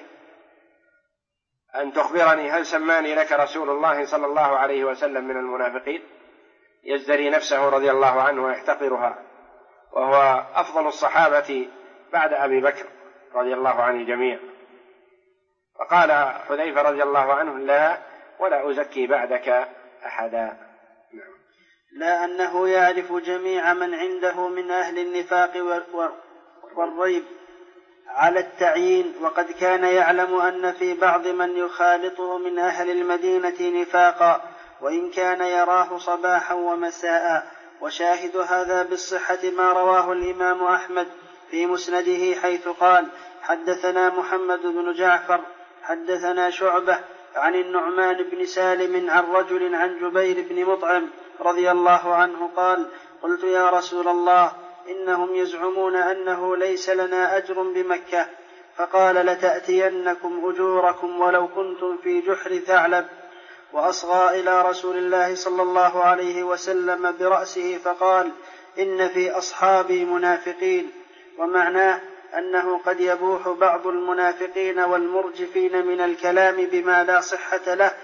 أن تخبرني هل سماني لك رسول الله صلى الله عليه وسلم من المنافقين؟ يزدري نفسه رضي الله عنه ويحتقرها، وهو أفضل الصحابة بعد أبي بكر رضي الله عن الجميع. فقال حذيفة رضي الله عنه لا ولا أزكي بعدك أحدا. لا أنه يعرف جميع من عنده من أهل النفاق والريب على التعيين، وقد كان يعلم أن في بعض من يخالطه من أهل المدينة نفاقا، وإن كان يراه صباحا ومساء. وشاهد هذا بالصحة ما رواه الإمام أحمد في مسنده حيث قال حدثنا محمد بن جعفر حدثنا شعبة عن النعمان بن سالم عن رجل عن جبير بن مطعم رضي الله عنه قال قلت يا رسول الله إنهم يزعمون أنه ليس لنا أجر بمكة، فقال لتأتينكم أجوركم ولو كنتم في جحر ثعلب. وأصغى إلى رسول الله صلى الله عليه وسلم برأسه فقال إن في أصحابي منافقين. ومعناه أنه قد يبوح بعض المنافقين والمرجفين من الكلام بما لا صحة له،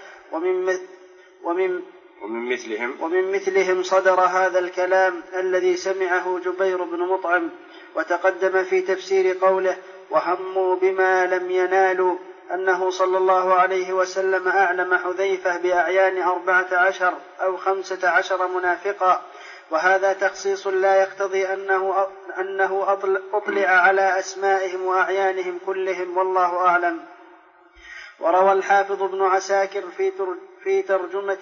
ومن مثلهم صدر هذا الكلام الذي سمعه جبير بن مطعم. وتقدم في تفسير قوله وهموا بما لم ينالوا أنه صلى الله عليه وسلم أعلم حذيفة بأعيان 14 أو 15 منافقا، وهذا تخصيص لا يقتضي أنه أطلع على أسمائهم وأعيانهم كلهم، والله أعلم. وروى الحافظ ابن عساكر في ترجمة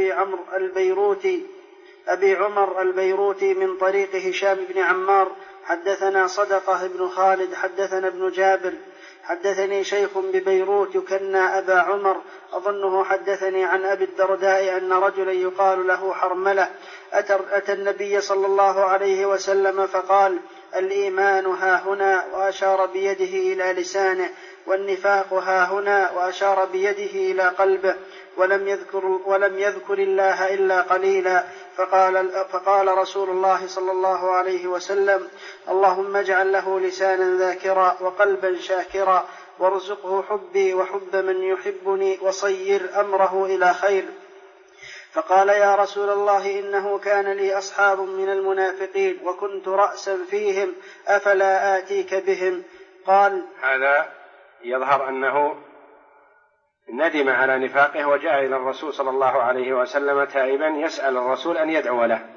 أبي عمر البيروتي من طريق هشام بن عمار حدثنا صدقة بن خالد حدثنا ابن جابر حدثني شيخ ببيروت يكنى أبا عمر أظنه حدثني عن أبي الدرداء أن رجلا يقال له حرملة أتى النبي صلى الله عليه وسلم فقال الإيمان ها هنا وأشار بيده إلى لسانه، والنفاق ها هنا وأشار بيده إلى قلبه، ولم يذكر الله إلا قليلا. فقال رسول الله صلى الله عليه وسلم اللهم اجعل له لسانا ذاكرا وقلبا شاكرا، وارزقه حبي وحب من يحبني، وصير أمره إلى خير. فقال يا رسول الله إنه كان لي أصحاب من المنافقين وكنت رأسا فيهم أفلا آتيك بهم؟ قال هذا يظهر أنه ندم على نفاقه وجاء إلى الرسول صلى الله عليه وسلم تائبا يسأل الرسول أن يدعو له،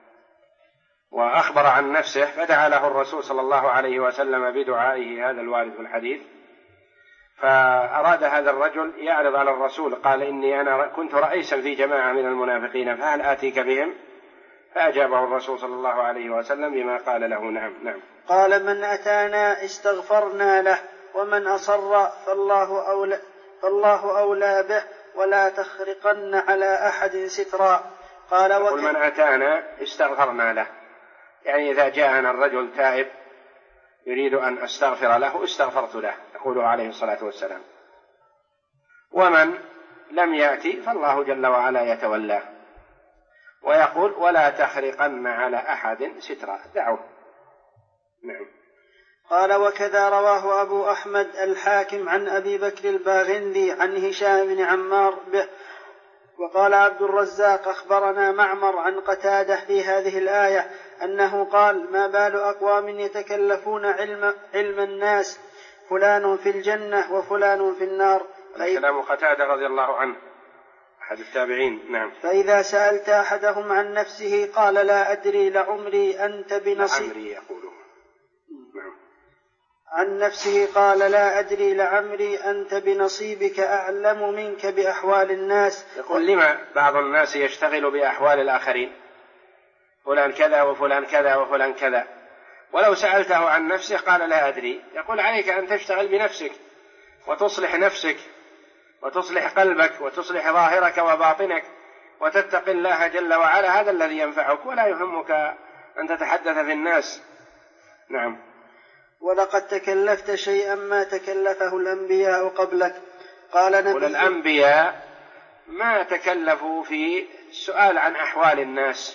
وأخبر عن نفسه فدعا له الرسول صلى الله عليه وسلم بدعائه هذا الوارد في الحديث. فأراد هذا الرجل يعرض على الرسول، قال إني أنا كنت رئيسا في جماعة من المنافقين فهل آتيك بهم؟ فأجابه الرسول صلى الله عليه وسلم بما قال له نعم. قال من أتانا استغفرنا له، ومن أصر فالله أولى به، ولا تخرقن على أحد سترا. قال من أتانا استغفرنا له، يعني إذا جاءنا الرجل تائب يريد أن أستغفر له استغفرت له، يقول عليه الصلاة والسلام. ومن لم يأتي فالله جل وعلا يتولاه، ويقول ولا تخرقن على أحد سترا، دعوه. نعم. قال وكذا رواه أبو أحمد الحاكم عن أبي بكر الباغندي عن هشام بن عمار به. وقال عبد الرزاق أخبرنا معمر عن قتادة في هذه الآية أنه قال ما بال أقوام يتكلفون علم الناس، فلان في الجنة وفلان في النار. كلام قتادة رضي الله عنه أحد التابعين. نعم. فإذا سألت أحدهم عن نفسه قال لا أدري لعمري أنت بنصيب عن نفسه قال لا أدري لعمري أنت بنصيبك أعلم منك بأحوال الناس. يقول لما بعض الناس يشتغل بأحوال الآخرين، فلان كذا وفلان كذا وفلان كذا، ولو سألته عن نفسه قال لا أدري. يقول عليك أن تشتغل بنفسك وتصلح نفسك وتصلح قلبك وتصلح ظاهرك وباطنك وتتقي الله جل وعلا، هذا الذي ينفعك، ولا يهمك أن تتحدث في الناس. نعم. ولقد تكلفت شيئا ما تكلفه الأنبياء قبلك. قال نبي الأنبياء ما تكلفوا في السؤال عن أحوال الناس.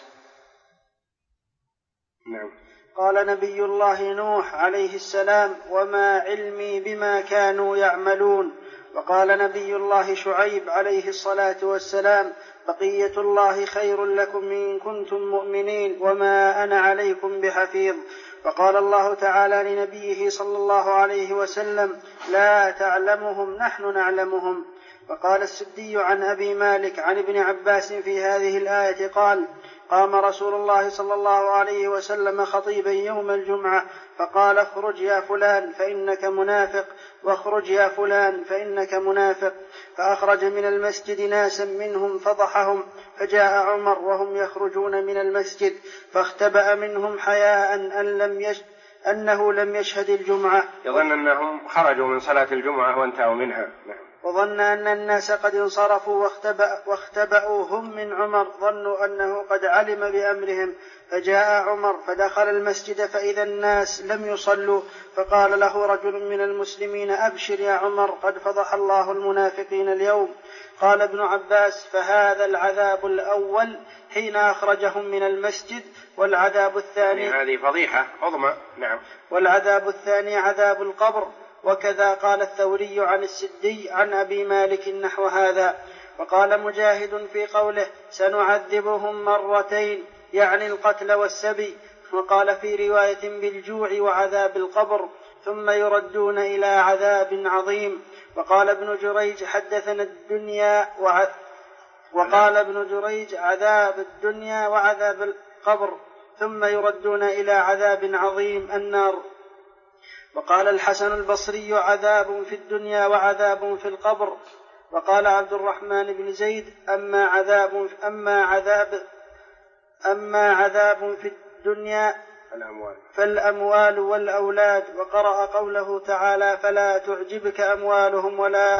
نعم. قال نبي الله نوح عليه السلام وما علمي بما كانوا يعملون. وقال نبي الله شعيب عليه الصلاة والسلام بقية الله خير لكم إن كنتم مؤمنين وما أنا عليكم بحفيظ. وقال الله تعالى لنبيه صلى الله عليه وسلم لا تعلمهم نحن نعلمهم. وقال السدي عن أبي مالك عن ابن عباس في هذه الآية قال قام رسول الله صلى الله عليه وسلم خطيبا يوم الجمعة فقال اخرج يا فلان فإنك منافق، واخرج يا فلان فإنك منافق. فأخرج من المسجد ناسا منهم فضحهم، فجاء عمر وهم يخرجون من المسجد فاختبأ منهم حياء أنه لم يشهد الجمعة. يظن أنهم خرجوا من صلاة الجمعة وانتهوا منها. وظن أن الناس قد انصرفوا واختبأوا هم من عمر، ظنوا أنه قد علم بأمرهم، فجاء عمر فدخل المسجد فإذا الناس لم يصلوا، فقال له رجل من المسلمين: أبشر يا عمر، قد فضح الله المنافقين اليوم. قال ابن عباس: فهذا العذاب الأول حين أخرجهم من المسجد، والعذاب الثاني هذه فضيحة عظمى. نعم. والعذاب الثاني عذاب القبر. وكذا قال الثوري عن السدي عن أبي مالك نحو هذا. وقال مجاهد في قوله: سنعذبهم مرتين، يعني القتل والسبي. وقال في رواية: بالجوع وعذاب القبر، ثم يردون إلى عذاب عظيم. وقال ابن جريج: حدثنا الدنيا وقال ابن جريج: عذاب الدنيا وعذاب القبر، ثم يردون إلى عذاب عظيم النار. وقال الحسن البصري: عذاب في الدنيا وعذاب في القبر. وقال عبد الرحمن بن زيد: أما عذاب في الدنيا فالأموال والأولاد. وقرأ قوله تعالى: فلا تعجبك أموالهم ولا